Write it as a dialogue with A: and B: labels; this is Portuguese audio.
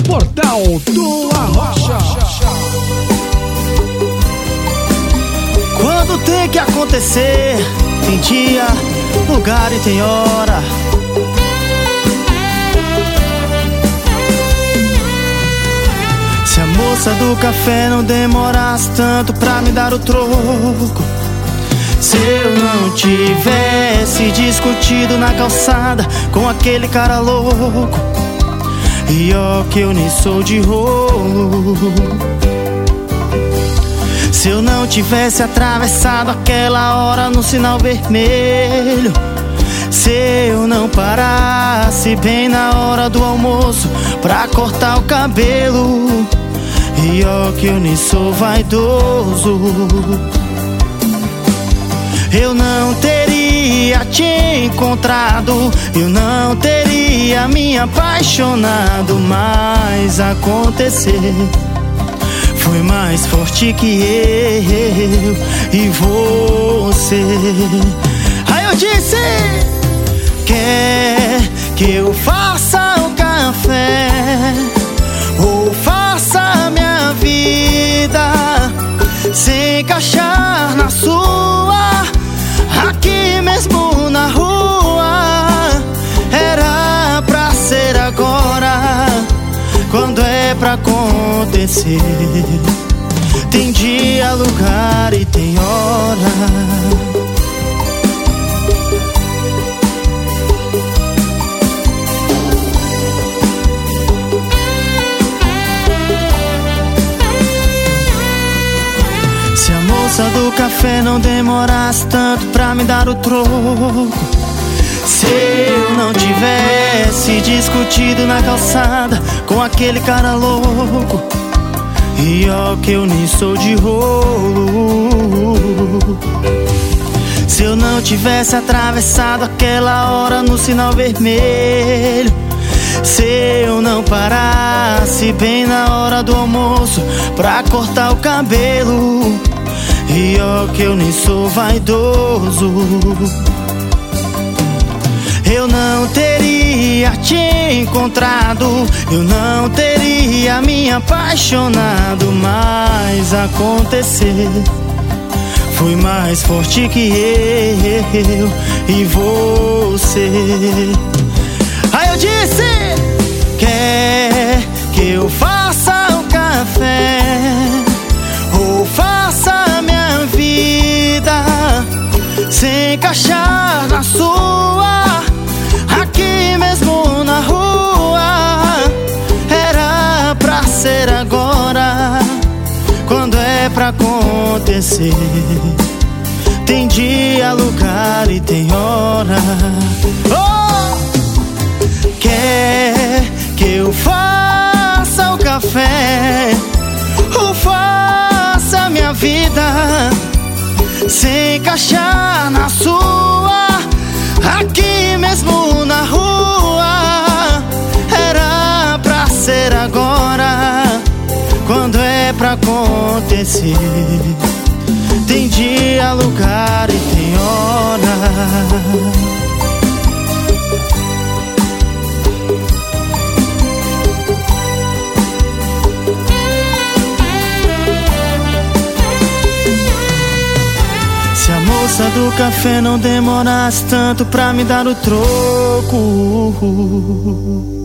A: Portal do Arrocha.
B: Quando tem que acontecer, tem dia, lugar e tem hora. Se a moça do café não demorasse tanto pra me dar o troco, se eu não tivesse discutido na calçada com aquele cara louco, e ó que eu nem sou de rolo. Se eu não tivesse atravessado aquela hora no sinal vermelho, se eu não parasse bem na hora do almoço pra cortar o cabelo, e ó que eu nem sou vaidoso, eu não teria te encontrado, eu não teria me apaixonado. Mas acontecer foi mais forte que eu e você. Aí eu disse: quer que eu faça o café ou faça minha vida se encaixar na sua, aqui mesmo na rua? Era pra ser agora, quando é pra acontecer, tem dia, lugar e tem hora. Se a moça do café não demorasse tanto pra me dar o troco, se eu não tivesse discutido na calçada com aquele cara louco, e ó que eu nem sou de rolo. Se eu não tivesse atravessado aquela hora no sinal vermelho, se eu não parasse bem na hora do almoço pra cortar o cabelo, e ó que eu nem sou vaidoso, eu não teria te encontrado, eu não teria me apaixonado. Mas acontecer foi mais forte que eu e você. Aí eu disse: quer que eu faça o café ou faça minha vida se encaixar na sua, aqui mesmo na rua? Era pra ser agora, quando é pra acontecer, tem dia, lugar e tem hora. Oh! Quer que eu faça o café ou faça minha vida se encaixar na sua, aqui mesmo na rua? Era pra ser agora, quando é pra acontecer, tem dia, lugar e tem hora. Se a moça do café não demorasse tanto pra me dar o troco,